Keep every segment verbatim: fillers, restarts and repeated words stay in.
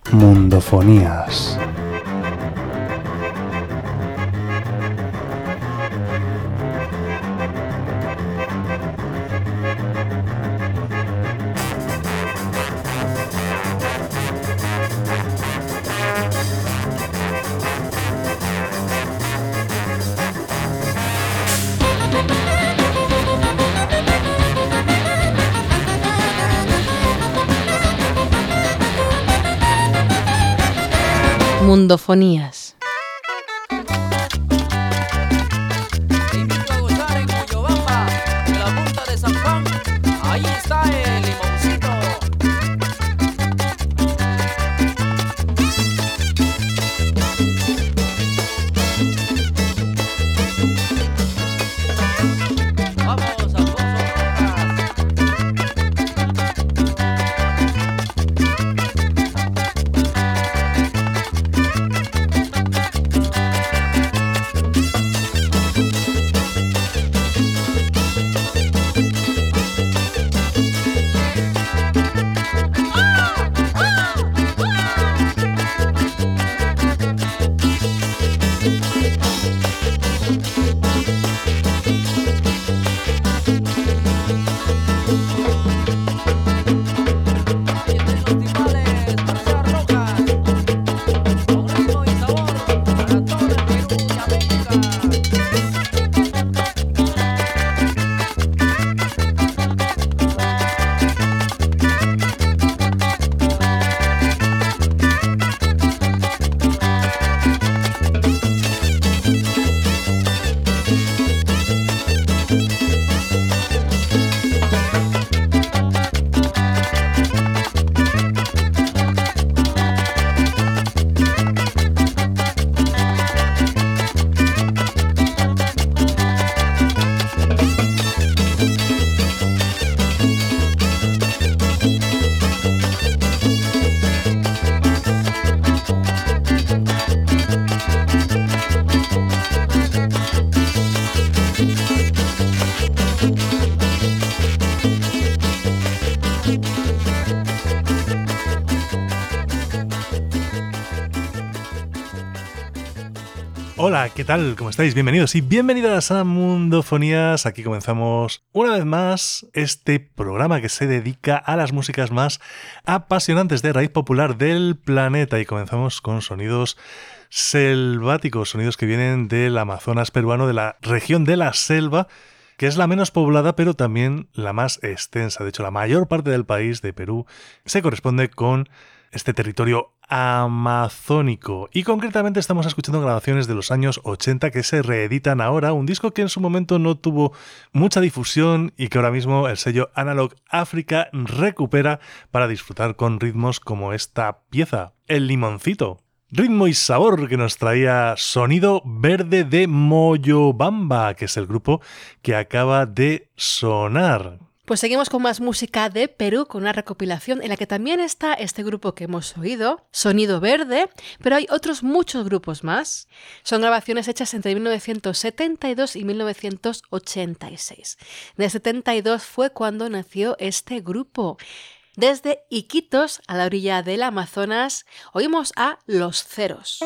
Mundofonías. Mundofonías. Te invito a gozar en Moyobamba, en la punta de San Juan. Ahí está el limoncito. Vamos, Alfonso Rojas. Hola, ¿qué tal? ¿Cómo estáis? Bienvenidos y bienvenidas a Mundofonías. Aquí comenzamos una vez más este programa que se dedica a las músicas más apasionantes de raíz popular del planeta y comenzamos con sonidos selváticos, sonidos que vienen del Amazonas peruano, de la región de la selva, que es la menos poblada pero también la más extensa. De hecho, la mayor parte del país de Perú se corresponde con este territorio amazónico. Y concretamente estamos escuchando grabaciones de los años ochenta que se reeditan ahora, un disco que en su momento no tuvo mucha difusión y que ahora mismo el sello Analog África recupera para disfrutar con ritmos como esta pieza, El Limoncito. Ritmo y sabor que nos traía Sonido Verde de Moyobamba, que es el grupo que acaba de sonar. Pues seguimos con más música de Perú, con una recopilación en la que también está este grupo que hemos oído, Sonido Verde, pero hay otros muchos grupos más. Son grabaciones hechas entre mil novecientos setenta y dos y mil novecientos ochenta y seis. En el setenta y dos fue cuando nació este grupo. Desde Iquitos, a la orilla del Amazonas, oímos a Los Ceros.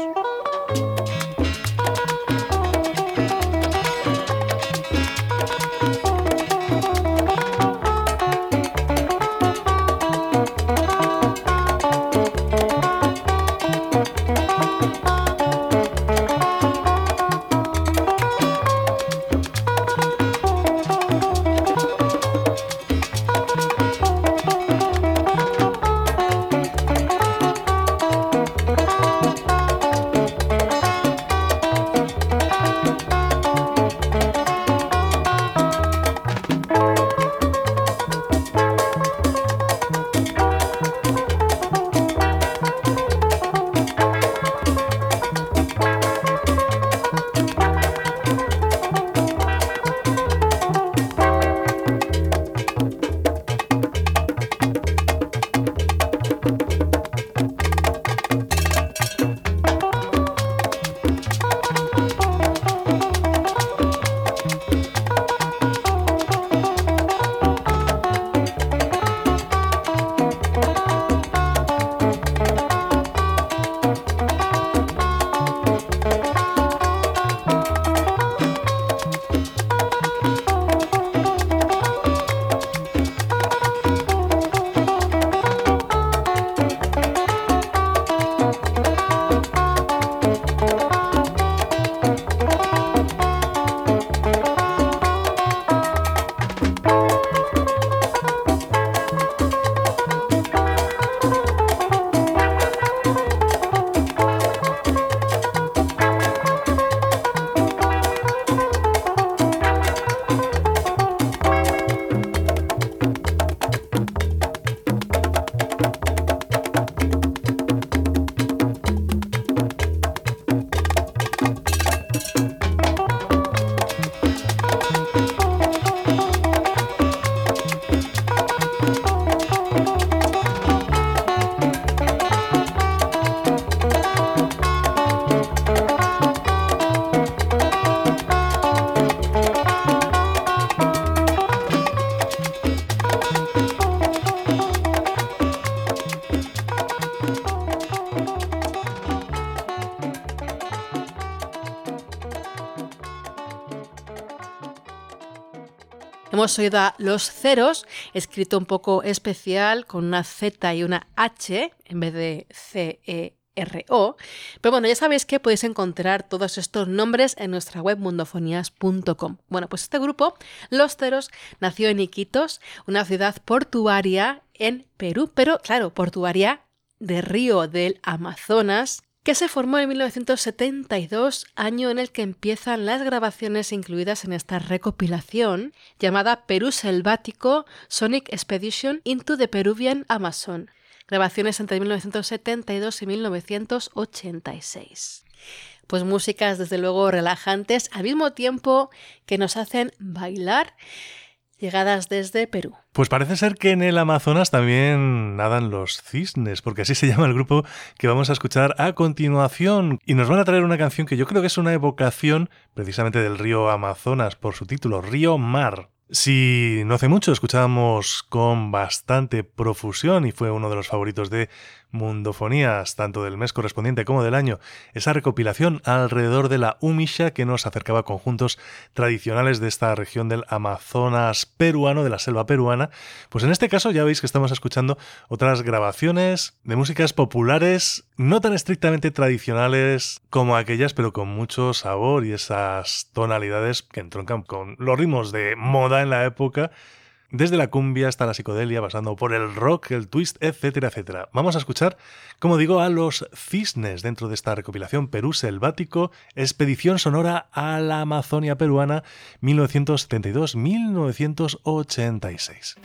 Hemos oído a Los Ceros, escrito un poco especial, con una Z y una H en vez de C E R O. Pero bueno, ya sabéis que podéis encontrar todos estos nombres en nuestra web mundofonías punto com. Bueno, pues este grupo, Los Ceros, nació en Iquitos, una ciudad portuaria en Perú, pero claro, portuaria de Río del Amazonas, que se formó en mil novecientos setenta y dos, año en el que empiezan las grabaciones incluidas en esta recopilación llamada Perú Selvático Sonic Expedition into the Peruvian Amazon. Grabaciones entre mil novecientos setenta y dos y mil novecientos ochenta y seis. Pues músicas desde luego relajantes, al mismo tiempo que nos hacen bailar, llegadas desde Perú. Pues parece ser que en el Amazonas también nadan los cisnes, porque así se llama el grupo que vamos a escuchar a continuación. Y nos van a traer una canción que yo creo que es una evocación precisamente del río Amazonas, por su título, Río Mar. Si no hace mucho escuchábamos con bastante profusión, y fue uno de los favoritos de Mundofonías, tanto del mes correspondiente como del año, esa recopilación alrededor de la Umisha que nos acercaba a conjuntos tradicionales de esta región del Amazonas peruano, de la selva peruana, pues en este caso ya veis que estamos escuchando otras grabaciones de músicas populares, no tan estrictamente tradicionales como aquellas, pero con mucho sabor y esas tonalidades que entroncan con los ritmos de moda en la época, desde la cumbia hasta la psicodelia, pasando por el rock, el twist, etcétera, etcétera. Vamos a escuchar, como digo, a los cisnes dentro de esta recopilación Perú Selvático, expedición sonora a la Amazonia peruana mil novecientos setenta y dos a mil novecientos ochenta y seis.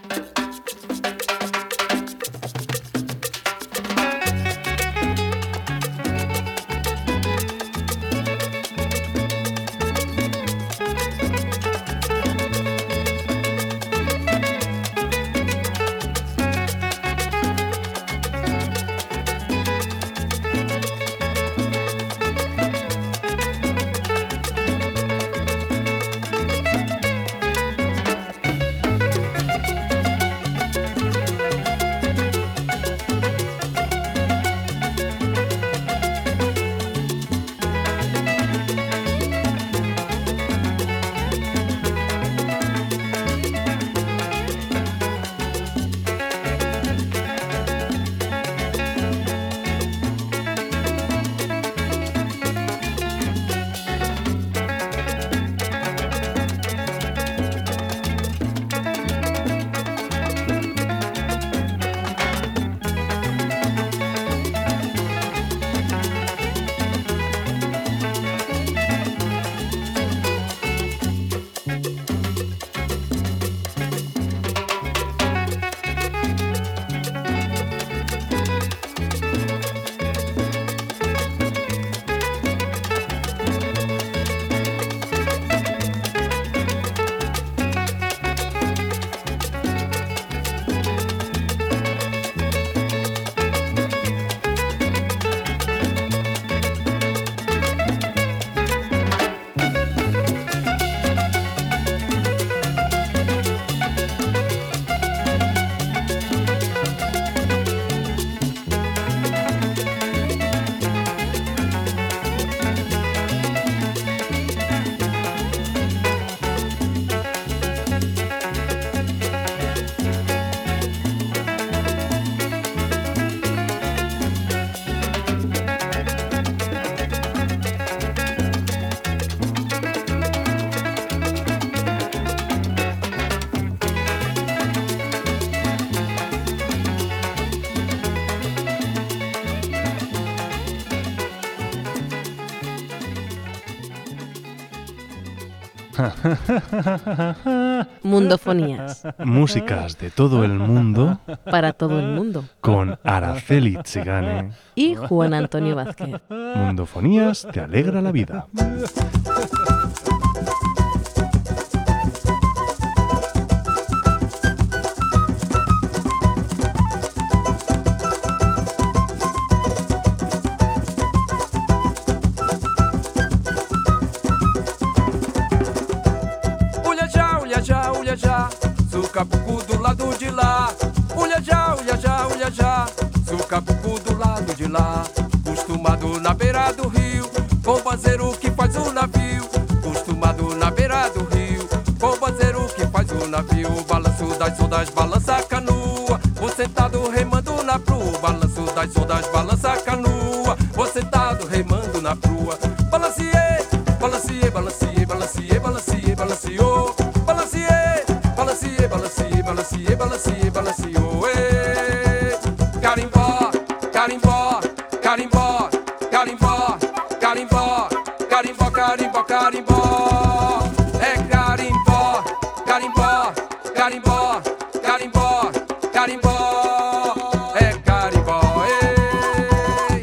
Mundofonías. Músicas de todo el mundo. Para todo el mundo. Con Araceli Tzigane. Y Juan Antonio Vázquez. Mundofonías te alegra la vida. Sucapucu do lado de lá, ulha já, ulha já, ulha já. Sucapucu do lado de lá, acostumado na beira do rio, bombazeiro que faz o navio. Acostumado na beira do rio, bombazeiro que faz o navio. navio, balanço das ondas, balança a canoa. Vou sentado remando na proa, balanço das ondas, balança a canoa. Vou sentado remando na proa. Balanceie, balanceie, balanceie, balanceie, balanceie, balanceou. Balanceie, balanceie, balanceie, balanceie, balanceie, balanceou. Carimbó, carimbó, carimbó, carimbó, carimbó, carimbó, carimbó, carimbó. É carimbó, carimbó, carimbó, carimbó, carimbó. É carimbó, ei.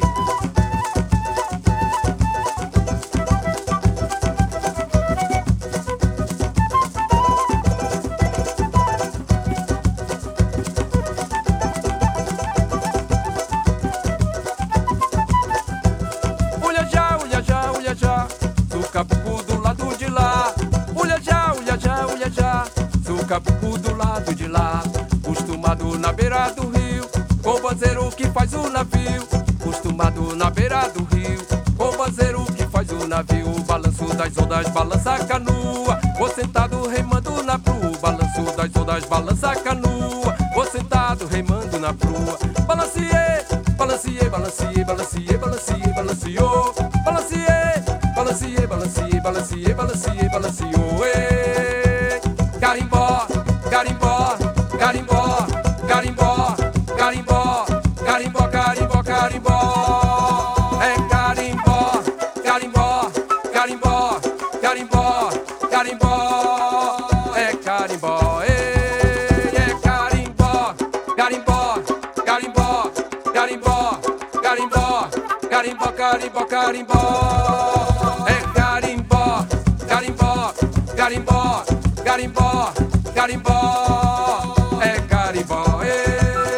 Ulha já, ulha já, ulha já, Sucapucu do lado de lá. Ulha já, ulha já, ulha já, Sucapucu do lado de lá. Costumado na beira do rio, com o banzeiro que faz o navio. Costumado na beira do rio, com o banzeiro que faz o navio. Balanço das ondas, balança a canoa. Vou sentado remando na proa. Balanço das ondas, balança a canoa. Vou sentado remando na proa. Balanceie, balanceie, balanceie, balanceie, balanceie, balanceou. Balanceie, balanceie, balanceie, balanceie, balanceie, balanceou. Ei, carimbó, carimbó, carimbó, carimbó, carimbó, carimbó, carimbó, carimbó. É carimbó, carimbó, carimbó, carimbó, carimbó. É carimbó, ei, é carimbó, carimbó, carimbó, carimbó, carimbó, carimbó, carimbó, carimbó. É carimbó, carimbó, carimbó, carimbó, carimbó. É carimbó, ei.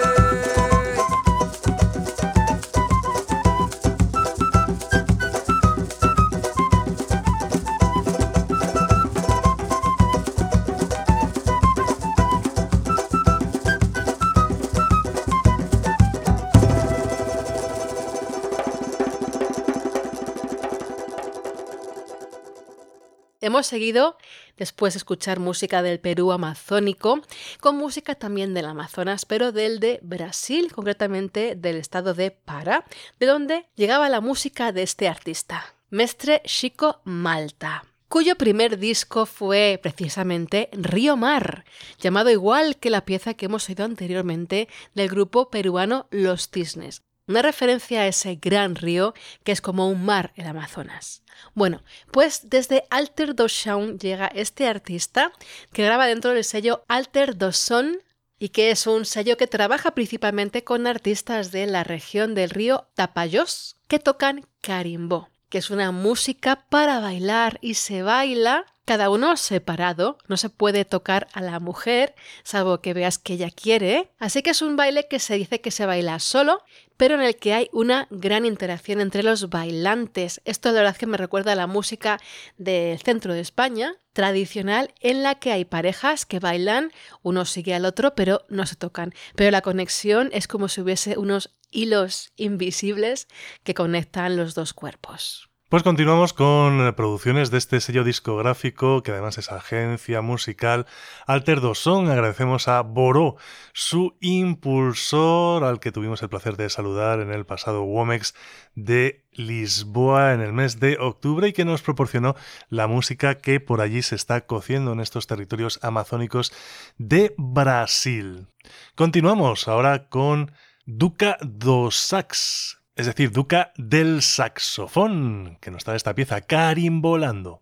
Hemos seguido, después de escuchar música del Perú amazónico, con música también del Amazonas, pero del de Brasil, concretamente del estado de Pará, de donde llegaba la música de este artista, Mestre Chico Malta, cuyo primer disco fue precisamente Río Mar, llamado igual que la pieza que hemos oído anteriormente del grupo peruano Los Cisnes. Una referencia a ese gran río que es como un mar, el Amazonas. Bueno, pues desde Alter do Chão llega este artista que graba dentro del sello Alter do Som y que es un sello que trabaja principalmente con artistas de la región del río Tapajós que tocan carimbó, que es una música para bailar y se baila cada uno separado, no se puede tocar a la mujer, salvo que veas que ella quiere, así que es un baile que se dice que se baila solo, pero en el que hay una gran interacción entre los bailantes. Esto la verdad que me recuerda a la música del centro de España, tradicional, en la que hay parejas que bailan, uno sigue al otro, pero no se tocan. Pero la conexión es como si hubiese unos hilos invisibles que conectan los dos cuerpos. Pues continuamos con producciones de este sello discográfico, que además es agencia musical Alter do Som. Agradecemos a Boró, su impulsor, al que tuvimos el placer de saludar en el pasado Womex de Lisboa en el mes de octubre y que nos proporcionó la música que por allí se está cociendo en estos territorios amazónicos de Brasil. Continuamos ahora con Duca do Sax. Es decir, Duca del saxofón, que nos trae esta pieza carimbolando.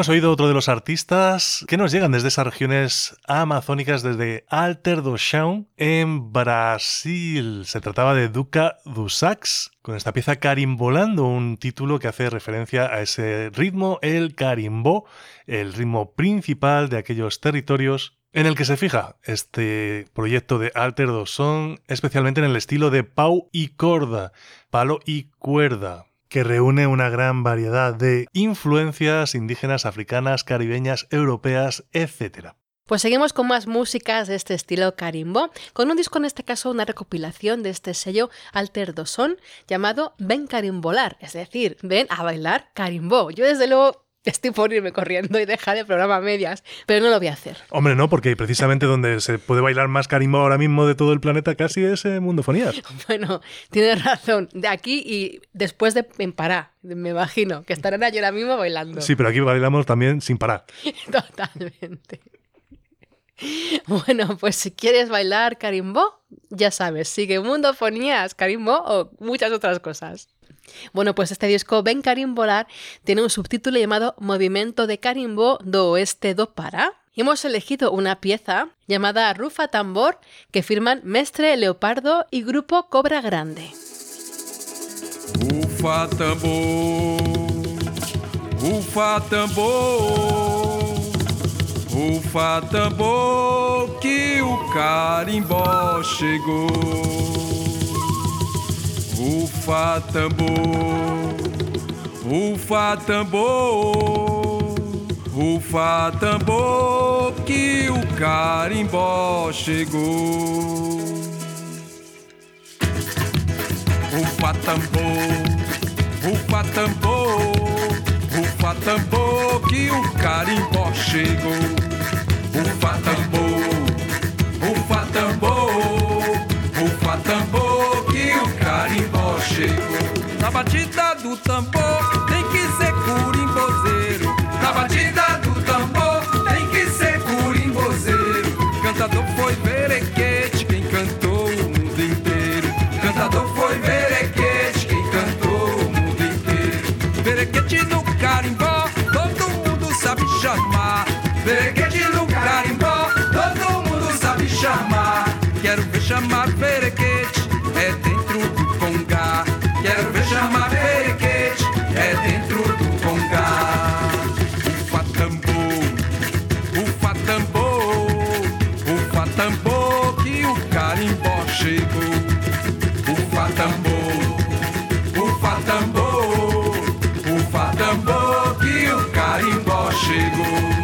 hemos oído otro de los artistas que nos llegan desde esas regiones amazónicas, desde Alter do Chão, en Brasil. Se trataba de Duca do Sax, con esta pieza Carimbolando, un título que hace referencia a ese ritmo, el carimbó, el ritmo principal de aquellos territorios en el que se fija este proyecto de Alter do Chão, especialmente en el estilo de pau y corda, palo y cuerda, que reúne una gran variedad de influencias indígenas, africanas, caribeñas, europeas, etcétera. Pues seguimos con más músicas de este estilo carimbó, con un disco, en este caso una recopilación de este sello Alter do Chão, llamado Ven Carimbolar, es decir, ven a bailar carimbó. Yo desde luego estoy por irme corriendo y dejar el programa a medias, pero no lo voy a hacer. Hombre, no, porque precisamente donde se puede bailar más carimbó ahora mismo de todo el planeta casi es eh, Mundofonías. Bueno, tienes razón. De aquí y después de en Pará, me imagino, que estarán allí ahora mismo bailando. Sí, pero aquí bailamos también sin parar. Totalmente. Bueno, pues si quieres bailar carimbó, ya sabes, sigue Mundofonías, carimbó o muchas otras cosas. Bueno, pues este disco Ven Carimbolar tiene un subtítulo llamado Movimiento de Carimbó do Oeste do Pará. Y hemos elegido una pieza llamada Rufa Tambor que firman Mestre Leopardo y Grupo Cobra Grande. Rufa tambor, rufa tambor, rufa tambor que o carimbó chegou. Rufa tambor, rufa tambor, rufa tambor que o carimbó chegou. Rufa tambor, rufa tambor, rufa tambor que o carimbó chegou. Rufa tambor, rufa tambor, rufa tambor que o carimbó chegou. Na batida do tambor tem que ser curimbozeiro. Na batida do tambor tem que ser curimbozeiro. Cantador foi Verequete, quem cantou o mundo inteiro. Cantador foi Verequete, quem cantou o mundo inteiro. Verequete no carimbó, todo mundo sabe chamar. Verequete no carimbó, todo mundo sabe chamar. Quero ver chamar Verequete, é dentro do congá. Quero ver chamar Verequete, é dentro do congá. Ufa tambor, ufa tambor, ufa tambor que o carimbó chegou. Ufa tambor, ufa tambor, ufa tambor que o carimbó chegou.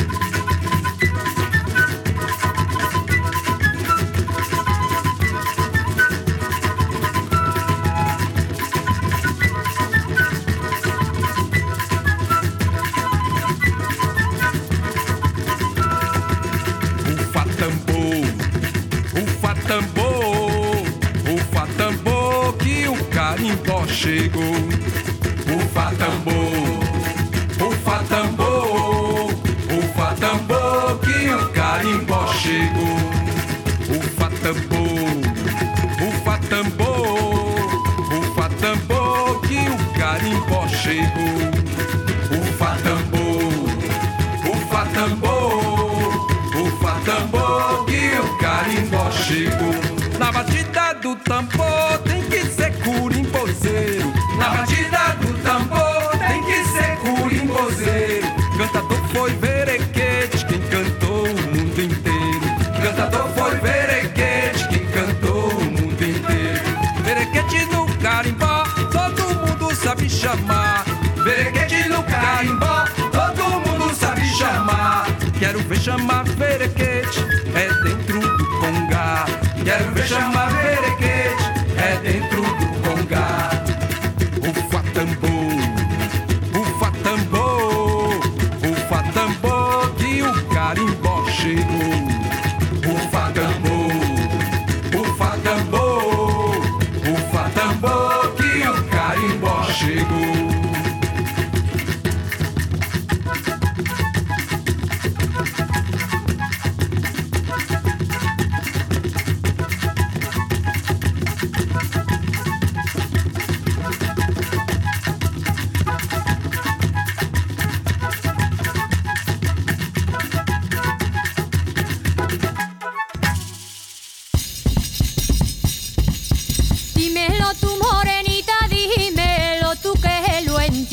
Carimbó chegou. Ufa tambor, ufa tambor, ufa tambor que o carimbó chegou. Ufa tambor, ufa tambor, ufa tambor que o carimbó chegou. Ufa tambor, ufa tambor, ufa tambor que o carimbó chegou. Na batida do tambor tem que ser curimbozeiro. Na batida do tambor tem que ser curimbozeiro. Cantador foi Verequete, quem cantou o mundo inteiro. Cantador foi Verequete, quem cantou o mundo inteiro. Verequete no carimbó, todo mundo sabe chamar. Verequete no carimbó, todo mundo sabe chamar. Quero ver chamar Verequete, é dentro do congá. Quero ver chamar Verequete, é dentro do congá. Ufa tambor, ufa tambor, ufa tambor que o carimbó chegou. Ufa tambor, ufa tambor, ufa tambor que o carimbó chegou.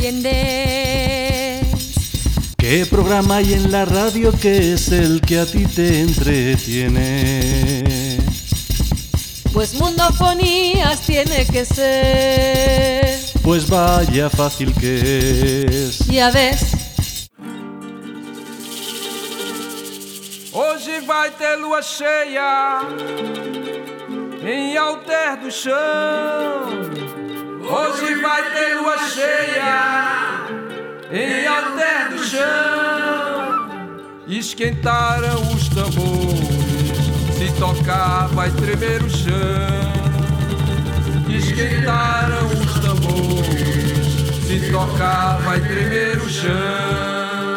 entiendes. ¿Qué programa hay en la radio que es el que a ti te entretiene? Pues Mundofonías tiene que ser. Pues vaya fácil que es. Ya ves. Hoje vai ter lua cheia em Alter do Chão. Hoje vai ter lua cheia em Alter do Chão. Esquentaram os tambores, se tocar vai tremer o chão. Esquentaram os tambores, se tocar vai tremer o chão.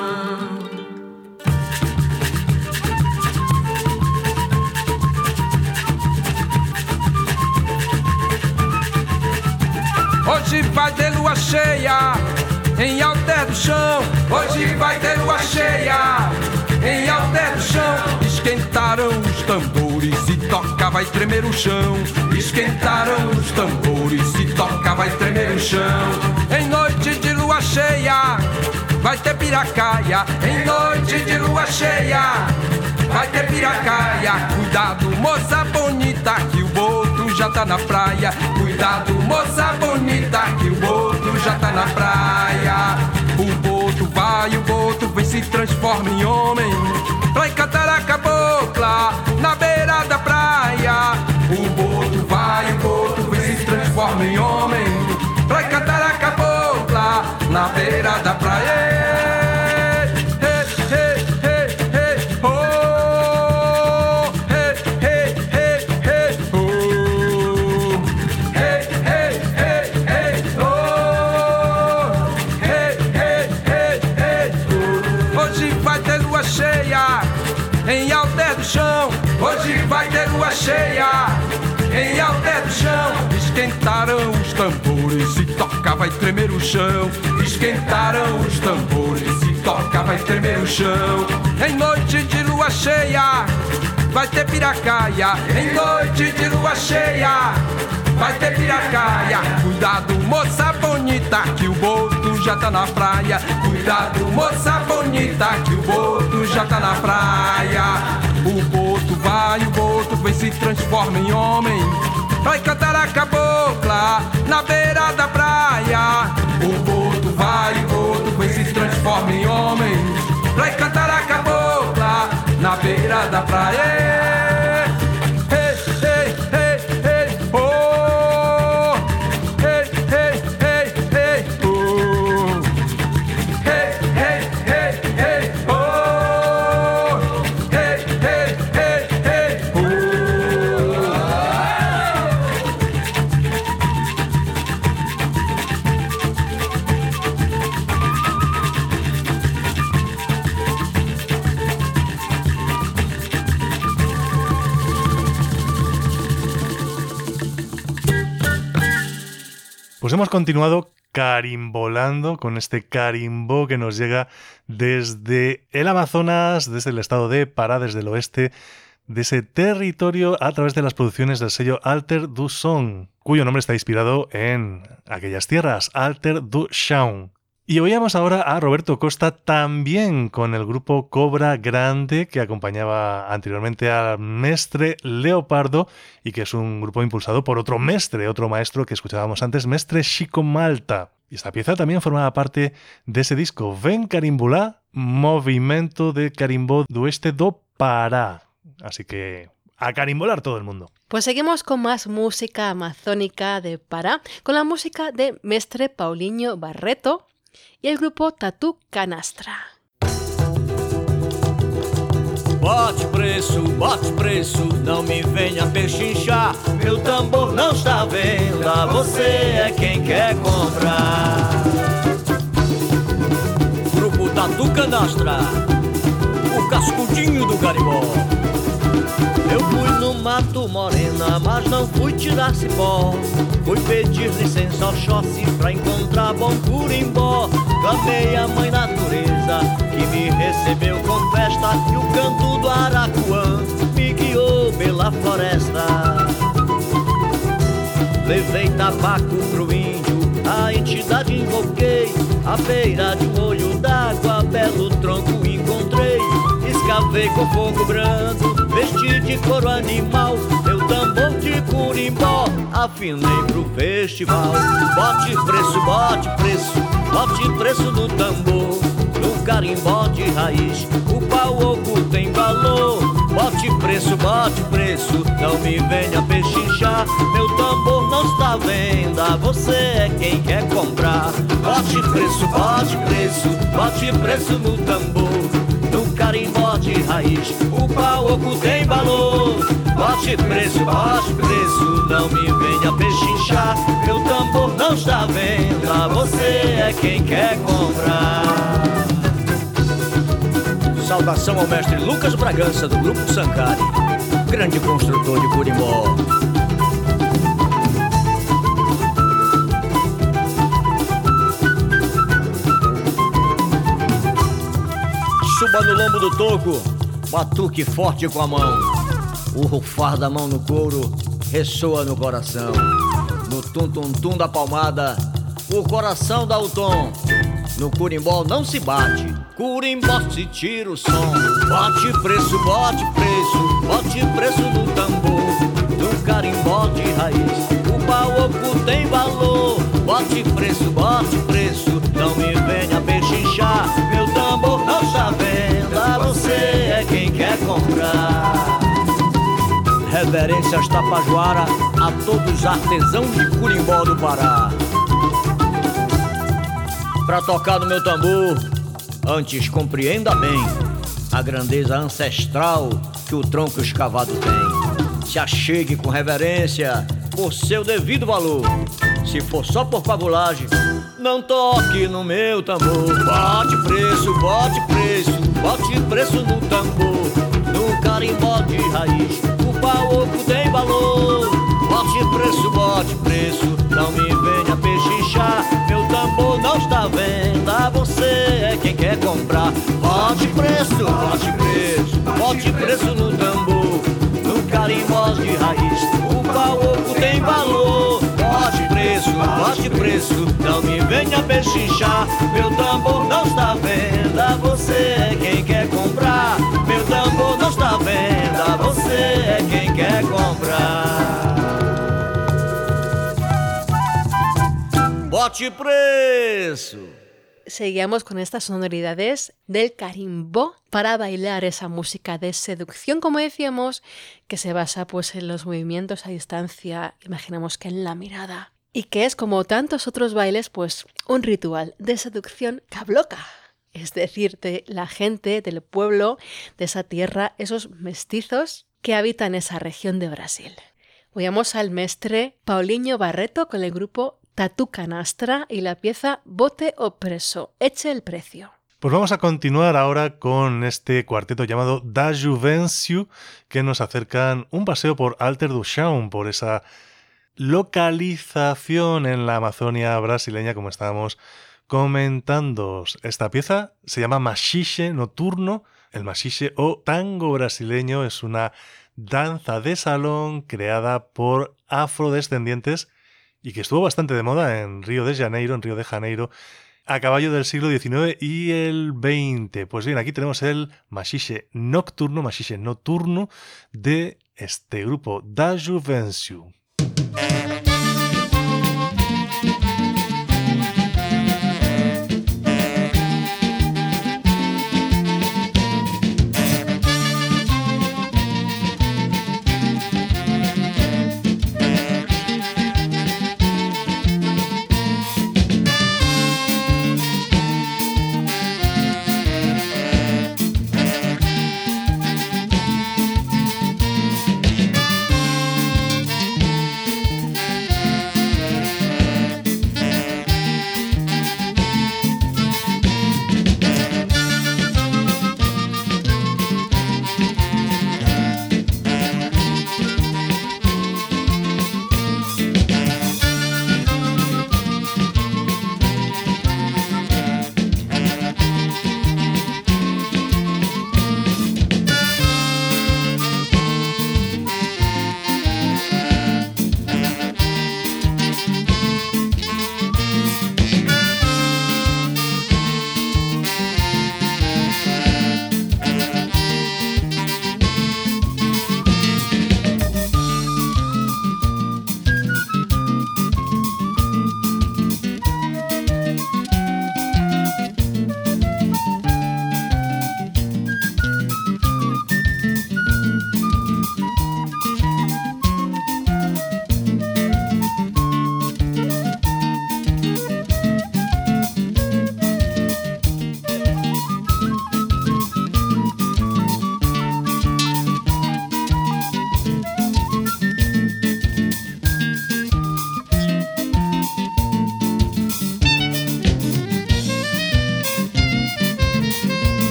Hoje vai ter lua cheia em Alter do Chão. Hoje vai ter lua cheia em Alter do Chão. Esquentaram os tambores e toca vai tremer o chão. Esquentaram os tambores e toca vai tremer o chão. Em noite de lua cheia vai ter piracaia. Em noite de lua cheia vai ter piracaia. Cuidado, moça bonita, que o boto já tá na praia. Cuidado, moça bonita, que o boto já tá na praia. O boto vai, o boto vem, se transforma em homem, pra encantar a cabocla na beira da praia. O boto vai, o boto vem, se transforma em homem, pra encantar a cabocla na beira da praia. Em Alter do Chão, hoje vai ter lua cheia em Alter do Chão. Esquentaram os tambores e toca vai tremer o chão. Esquentaram os tambores e toca vai tremer o chão. Em noite de lua cheia vai ter piracaia. Em noite de lua cheia vai ter piracaia. Cuidado, moça bonita, que o boto já tá na praia. Cuidado, moça bonita, que o boto já tá na praia. O boto vai, o boto vem, se transforma em homem, vai cantar a cabocla na beira da praia. O boto vai, o boto vem, se transforma em homem, vai cantar a cabocla na beira da praia. Pues hemos continuado carimbolando con este carimbó que nos llega desde el Amazonas, desde el estado de Pará, desde el oeste de ese territorio, a través de las producciones del sello Alter du Son, cuyo nombre está inspirado en aquellas tierras, Alter du Chão. Y oíamos ahora a Roberto Costa también con el grupo Cobra Grande, que acompañaba anteriormente al Mestre Leopardo y que es un grupo impulsado por otro mestre, otro maestro que escuchábamos antes, Mestre Chico Malta. Y esta pieza también formaba parte de ese disco, Ven Carimbulá, Movimento de Carimbó do Oeste do Pará. Así que a carimbolar todo el mundo. Pues seguimos con más música amazónica de Pará, con la música de Mestre Paulinho Barreto e o grupo Tatu Canastra. Bote preço, bote preço, não me venha pechinchar. Meu tambor não está à venda, você é quem quer comprar. Grupo Tatu Canastra, o cascudinho do carimbó. Eu fui no mato morena, mas não fui tirar cipó. Fui pedir licença ao Oxóssi pra encontrar bom curimbó. Clamei a mãe natureza, que me recebeu com festa, e o canto do Aracuã me guiou pela floresta. Levei tabaco pro índio, a entidade invoquei, À beira de um olho d'água, belo tronco encontrei. Escavei com fogo brando, vesti de couro animal. Meu tambor de curimbó, afinei pro festival. Bote preço, bote preço, bote preço no tambor. No carimbó de raiz, o pau oco tem valor. Bote preço, bote preço, não me venha pechinchar. Meu tambor não está à venda, você é quem quer comprar. Bote preço, bote preço, bote preço no tambor. No carimbó de raiz, o pau oco tem valor. Bote preço, bote preço, não me venha pechinchar. Meu tambor não está à venda, você é quem quer comprar. Saudação ao mestre Lucas Bragança, do Grupo Sankari, grande construtor de curimbó. Suba no lombo do toco, batuque forte com a mão. O rufar da mão no couro ressoa no coração. No tum-tum-tum da palmada, o coração dá o tom. No curimbó não se bate, curimbó se tira o som. Bote preço, bote preço, bote preço no tambor. No carimbó de raiz, o pau oco tem valor. Bote preço, bote preço, não me venha pechinchar. Meu tambor não está à venda, você é quem quer comprar. Reverências Tapajoara a todos os artesãos de curimbó do Pará. Pra tocar no meu tambor, antes compreenda bem a grandeza ancestral que o tronco escavado tem. Se achegue com reverência por seu devido valor. Se for só por pagulagem, não toque no meu tambor. Bote preço, bote preço, bote preço no tambor. No carimbó de raiz, o pau oco tem valor. Bote preço, bote preço, não me venha pechinchar. Meu tambor não está à venda, você é quem quer comprar. Bote preço, bote preço, bote preço no tambor. No carimbó de raiz, o pau oco tem valor. Bote preço, bote preço, não me venha pechinchar. Meu tambor não está à venda, você é quem quer comprar. Meu tambor não está à venda, você é quem quer comprar. Bote preço. Seguíamos con estas sonoridades del carimbó para bailar esa música de seducción, como decíamos, que se basa pues en los movimientos a distancia, imaginamos que en la mirada, y que es, como tantos otros bailes, pues un ritual de seducción cabloca, es decir, de la gente del pueblo, de esa tierra, esos mestizos que habitan esa región de Brasil. Oíamos al mestre Paulinho Barreto con el grupo Tatu Canastra y la pieza Bote o Preso, eche el precio. Pues vamos a continuar ahora con este cuarteto llamado Da Juvencio, que nos acercan un paseo por Alter do Chão, por esa localización en la Amazonia brasileña, como estábamos comentando. Esta pieza se llama Machixe Noturno. El machixe o tango brasileño es una danza de salón creada por afrodescendientes y que estuvo bastante de moda en Río de Janeiro, en Río de Janeiro, a caballo del siglo diecinueve y el veinte. Pues bien, aquí tenemos el machixe nocturno, machixe nocturno de este grupo Da Juvencio.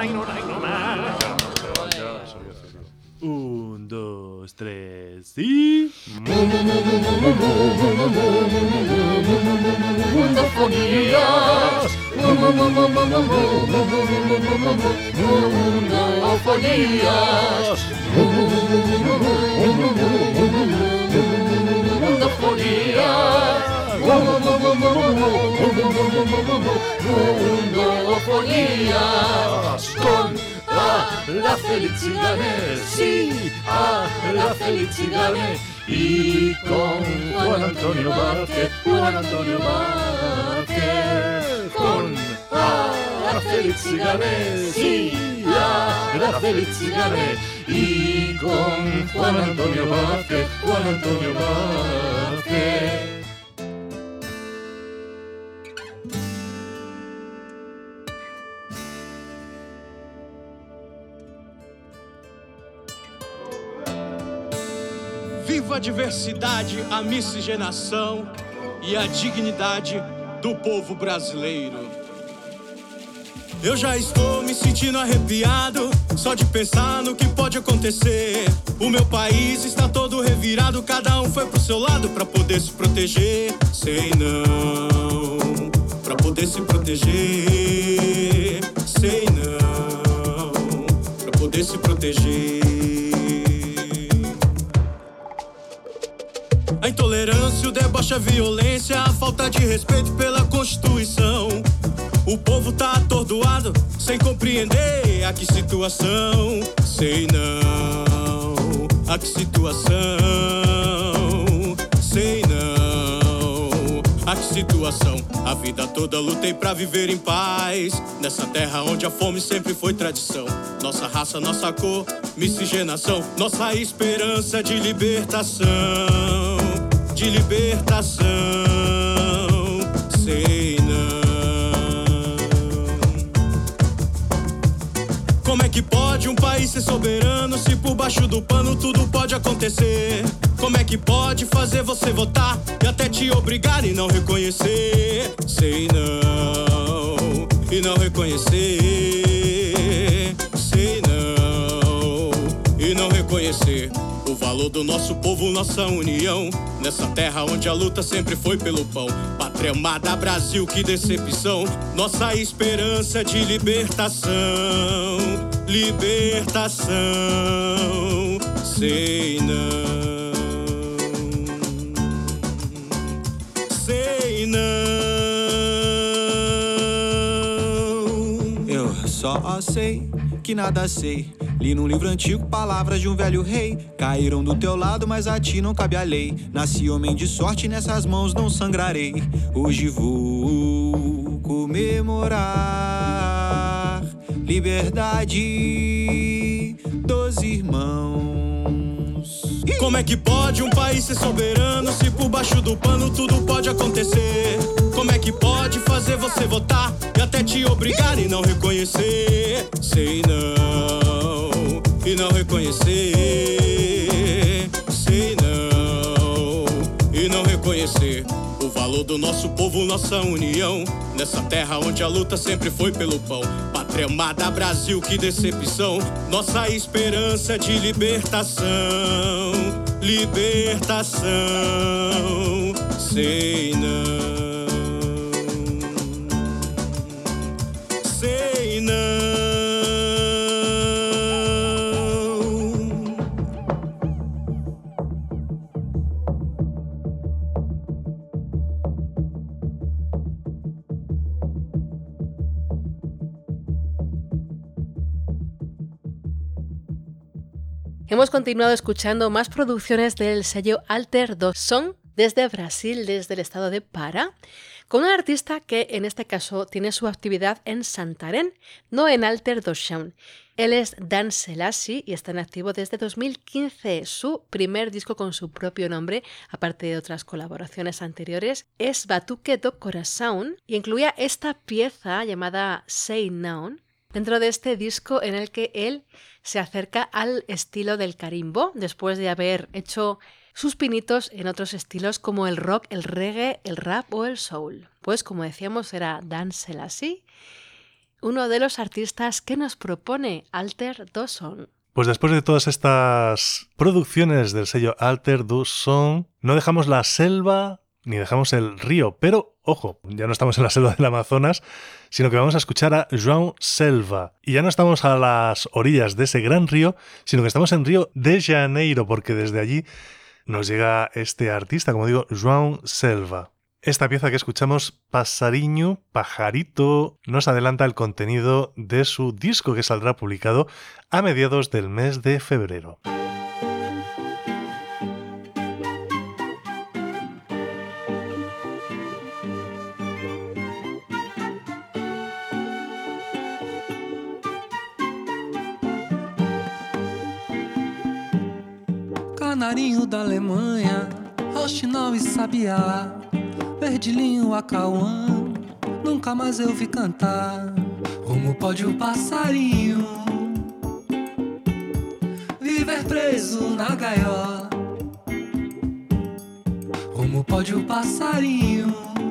Un, dos, tres y... Mundofonías, mundofonías, mundofonías, con a la Felicidades, sí, a la Felicidades, y con Juan Antonio Vázquez, Juan Antonio Vázquez, con a la Felicidades, sí, a la Felicidades, y con Juan Antonio Vázquez, Juan Antonio Vázquez. Viva a diversidade, a miscigenação e a dignidade do povo brasileiro. Eu já estou me sentindo arrepiado só de pensar no que pode acontecer. O meu país está todo revirado, cada um foi pro seu lado pra poder se proteger. Sei não, pra poder se proteger. Sei não, pra poder se proteger. A intolerância, o deboche, a violência, a falta de respeito pela Constituição. O povo tá atordoado, sem compreender a que situação. Sei não, a que situação. Sei não, a que situação. A vida toda lutei pra viver em paz, nessa terra onde a fome sempre foi tradição. Nossa raça, nossa cor, miscigenação, nossa esperança de libertação. De libertação, sei não. Como é que pode um país ser soberano se por baixo do pano tudo pode acontecer? Como é que pode fazer você votar e até te obrigar e não reconhecer? Sei não, e não reconhecer. Sei não, e não reconhecer o valor do nosso povo, nossa união, nessa terra onde a luta sempre foi pelo pão. Pátria amada, Brasil, que decepção. Nossa esperança de libertação. Libertação. Sei não. Sei não. Eu só sei que nada sei. Li num livro antigo palavras de um velho rei. Caíram do teu lado, mas a ti não cabe a lei. Nasci homem de sorte, nessas mãos não sangrarei. Hoje vou comemorar liberdade dos irmãos. Como é que pode um país ser soberano se por baixo do pano tudo pode acontecer? Como é que pode fazer você votar e até te obrigar e não reconhecer? Sei não, e não reconhecer. Sei não, e não reconhecer o valor do nosso povo, nossa união, nessa terra onde a luta sempre foi pelo pão. Pátria amada, Brasil, que decepção. Nossa esperança de libertação. Libertação. Sei não. Sei não. Hemos continuado escuchando más producciones del sello Alter do Som desde Brasil, desde el estado de Pará, con un artista que en este caso tiene su actividad en Santarém, no en Alter do Som. Él es Dan Selassie y está en activo desde dos mil quince. Su primer disco con su propio nombre, aparte de otras colaboraciones anteriores, es Batuque do Coração y incluía esta pieza llamada Sei Não, dentro de este disco en el que él se acerca al estilo del carimbo, después de haber hecho sus pinitos en otros estilos como el rock, el reggae, el rap o el soul. Pues como decíamos, era Dan Selassie. uno de los artistas que nos propone Alter do Son. Pues después de todas estas producciones del sello Alter do Son, no dejamos la selva ni dejamos el río, pero ojo, ya no estamos en la selva del Amazonas, sino que vamos a escuchar a João Selva. Y ya no estamos a las orillas de ese gran río, sino que estamos en Río de Janeiro, porque desde allí nos llega este artista, como digo, João Selva. Esta pieza que escuchamos, Passarinho, Pajarito, nos adelanta el contenido de su disco que saldrá publicado a mediados del mes de febrero. Canarinho da Alemanha, roxinol e sabiá, verdilinho acauã, nunca mais eu vi cantar. Como pode o passarinho viver preso na gaiola? Como pode o passarinho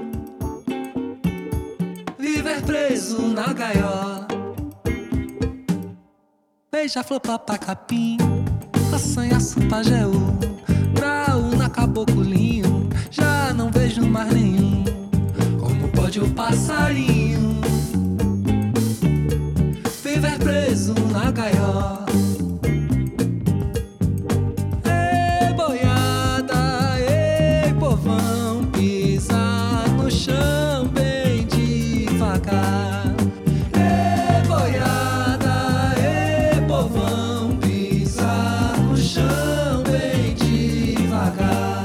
viver preso na gaiola? Beija-flor, papacapim, assanhaço, pajeú, graúna, caboclinho, já não vejo mais nenhum. Como pode o passarinho viver preso na gaiola? Ei, boiada, ei, povão, pisa no chão bem devagar. Ei, boiada, ei, povão, pisa no chão bem devagar.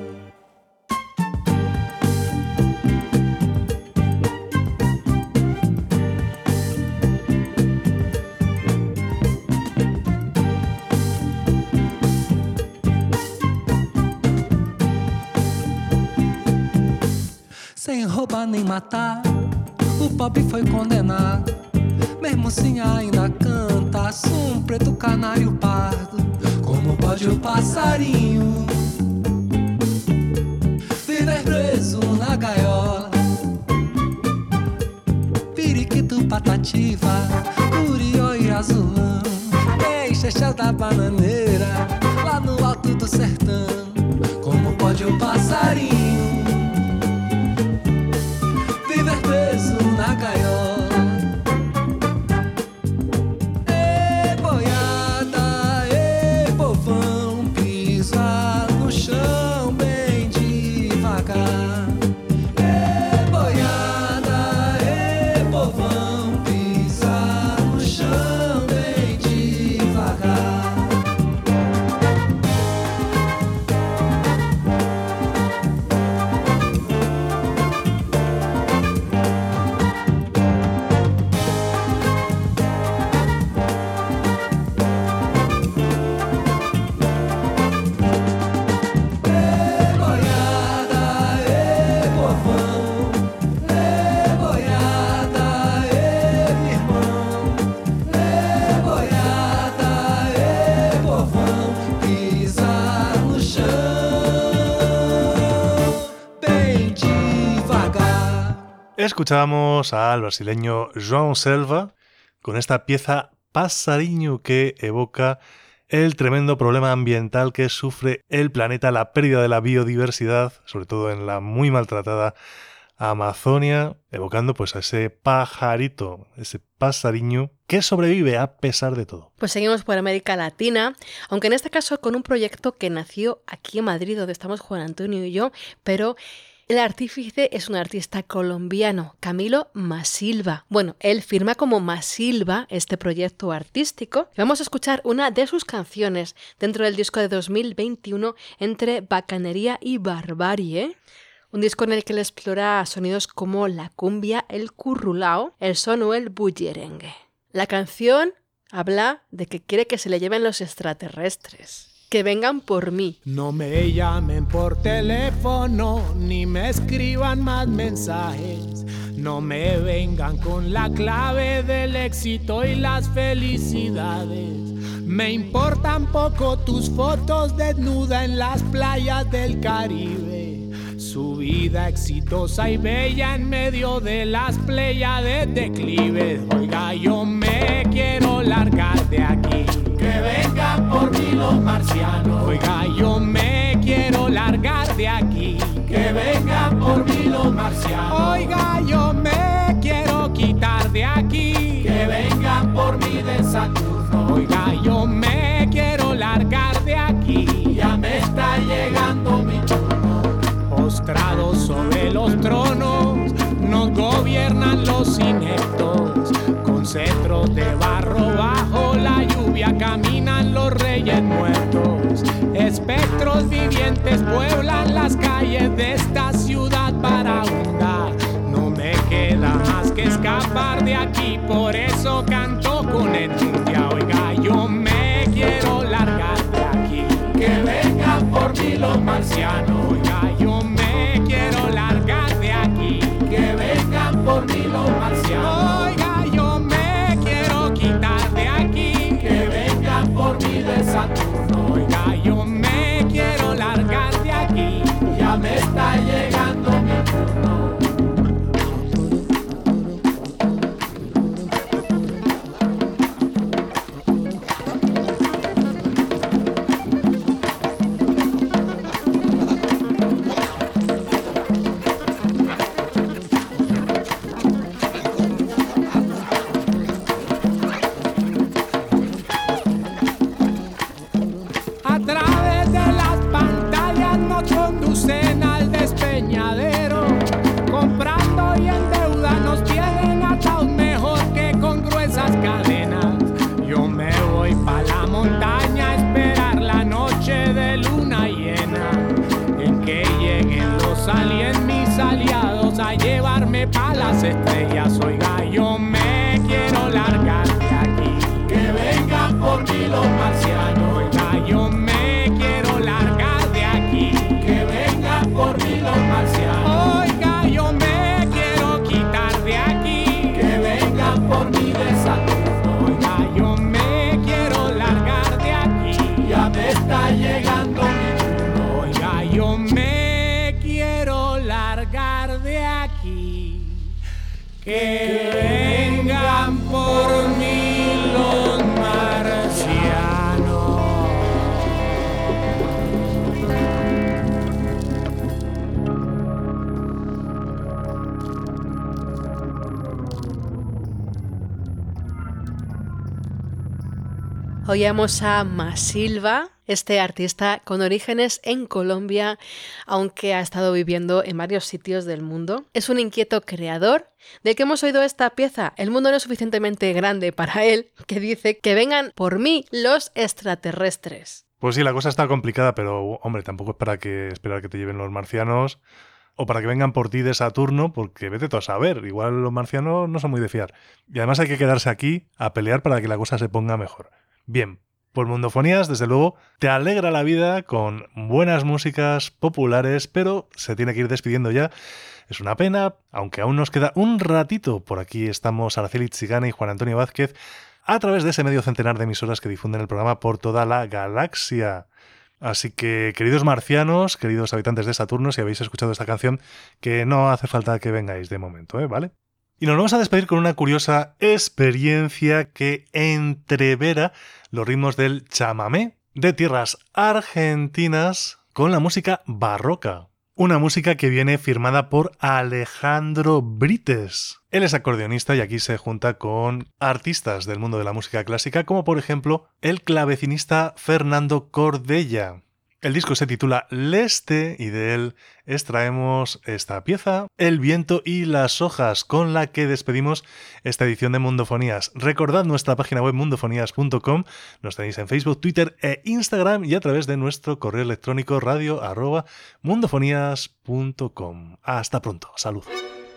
Sem roubar nem matar, o pobre foi condenado. Mesmo assim ainda canta, um preto canário pardo. Como pode o passarinho viver preso na gaiola? Periquito, patativa, curió e azulão, deixa chão da bananeira lá no alto do sertão. Como pode o passarinho viver preso na gaiola? Ei, boiada, ei, povão, pisa no chão bem devagar. Ei, boiada, ei, povão, pisa no chão bem devagar. Escuchábamos al brasileño João Selva con esta pieza Passarinho que evoca el tremendo problema ambiental que sufre el planeta, la pérdida de la biodiversidad, sobre todo en la muy maltratada Amazonia, evocando pues a ese pajarito, ese pasariño que sobrevive a pesar de todo. Pues seguimos por América Latina, aunque en este caso con un proyecto que nació aquí en Madrid, donde estamos Juan Antonio y yo, pero el artífice es un artista colombiano, Camilo Masilva. Bueno, él firma como Masilva este proyecto artístico. Vamos a escuchar una de sus canciones dentro del disco de dos mil veintiuno, Entre Bacanería y Barbarie. Un disco en el que él explora sonidos como la cumbia, el currulao, el son o el bullerengue. La canción habla de que quiere que se le lleven los extraterrestres. Que vengan por mí. No me llamen por teléfono, ni me escriban más mensajes. No me vengan con la clave del éxito y las felicidades. Me importan poco tus fotos desnuda en las playas del Caribe. su vida exitosa y bella en medio de las pléyades declives. Oiga, yo me quiero largar de aquí, que vengan por mí los marcianos. Oiga, yo me quiero largar de aquí, que vengan por mí los marcianos. Oiga, yo me quiero quitar de aquí, que vengan por mí de Saturno. Oiga, yo me quiero largar de aquí, ya me está llegando mi turno. Postrados sobre los tronos nos gobiernan los ineptos, con cetros de barro bajo la lluvia caminan los reyes muertos. Espectros vivientes pueblan las calles de esta ciudad vagabunda. No me queda más que escapar de aquí, por eso canto con enjundia. Oiga, yo me quiero largar de aquí, que vengan por mí los marcianos. Oiga, yo me quiero largar de aquí, que vengan por mí los marcianos. Oiga, yo me quiero quitar de aquí, que vengan por mí de Saturno. Oiga, yo me quiero largar de aquí, ya me está llegando mi turno. Al despeñadero, comprando y en deuda nos tienen atados mejor que con gruesas cadenas. Yo me voy pa' la montaña a esperar la noche de luna llena, en que lleguen los aliens, mis aliados, a llevarme pa' las estrellas. Oiga, yo me quiero largar de aquí, que vengan por mí los marcianos. Oiga, yo me quiero largar de aquí, que vengan por mí los marcianos. Oiga, yo me quiero quitar de aquí, que vengan por mí de Saturno. Oiga, yo me quiero largar de aquí, ya me está llegando mi turno. Oiga, yo me quiero largar de aquí, que vengan por mí los marcianos. Oíamos a Masilva, este artista con orígenes en Colombia, aunque ha estado viviendo en varios sitios del mundo. Es un inquieto creador del que hemos oído esta pieza. El mundo no es suficientemente grande para él, que dice que vengan por mí los extraterrestres. Pues sí, la cosa está complicada, pero hombre, tampoco es para que esperar que te lleven los marcianos o para que vengan por ti de Saturno, porque vete tú a saber, igual los marcianos no son muy de fiar. Y además hay que quedarse aquí a pelear para que la cosa se ponga mejor. Bien, por Mundofonías, desde luego, te alegra la vida con buenas músicas populares, pero se tiene que ir despidiendo ya. Es una pena, aunque aún nos queda un ratito. Por aquí estamos Araceli Chigana y Juan Antonio Vázquez a través de ese medio centenar de emisoras que difunden el programa por toda la galaxia. Así que, queridos marcianos, queridos habitantes de Saturno, si habéis escuchado esta canción, que no hace falta que vengáis de momento, ¿eh? ¿Vale? Y nos vamos a despedir con una curiosa experiencia que entrevera los ritmos del chamamé de tierras argentinas con la música barroca. Una música que viene firmada por Alejandro Brites. Él es acordeonista y aquí se junta con artistas del mundo de la música clásica, como por ejemplo el clavecinista Fernando Cordella. El disco se titula Leste y de él extraemos esta pieza, El viento y las hojas, con la que despedimos esta edición de Mundofonías. Recordad nuestra página web mundofonías punto com, nos tenéis en Facebook, Twitter e Instagram y a través de nuestro correo electrónico radio arroba mundofonías punto com. Hasta pronto, salud.